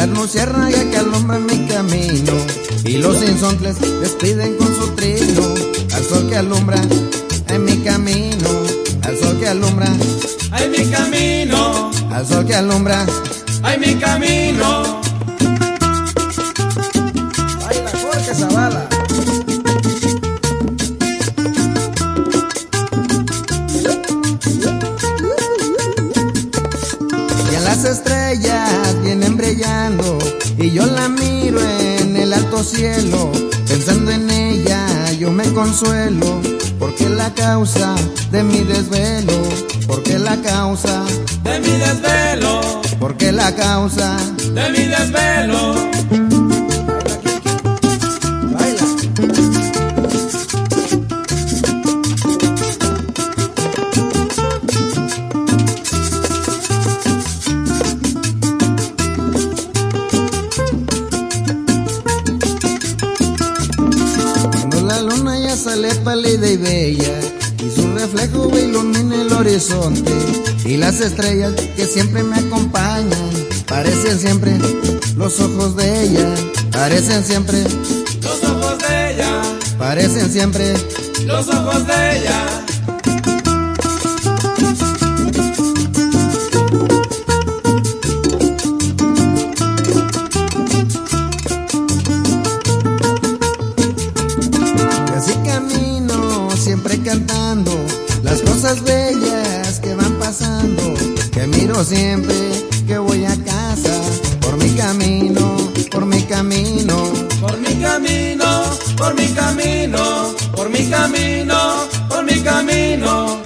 la luciérnaga que alumbra mi camino, y los insontles despiden con su trino, al sol que alumbra en mi camino, al sol que alumbra ay mi camino, al sol que alumbra ay mi camino. Baila Jorge Zavala. Y en las estrellas vienen brillando, y yo la miro en el alto cielo, pensando en ella yo me consuelo, porque la causa de mi desvelo, porque la causa de mi desvelo, porque la causa de mi desvelo. Baila. Cuando la luna ya sale pálida y bella, y su reflejo ilumina el horizonte, y las estrellas que siempre me acompañan parecen siempre los ojos de ella, parecen siempre Los ojos de ella, parecen siempre los ojos de ella. Y así camino siempre cantando las cosas bellas que van pasando, que miro siempre que voy a casa, por mi camino, por mi camino, Por mi camino, por mi camino, por mi camino, por mi camino.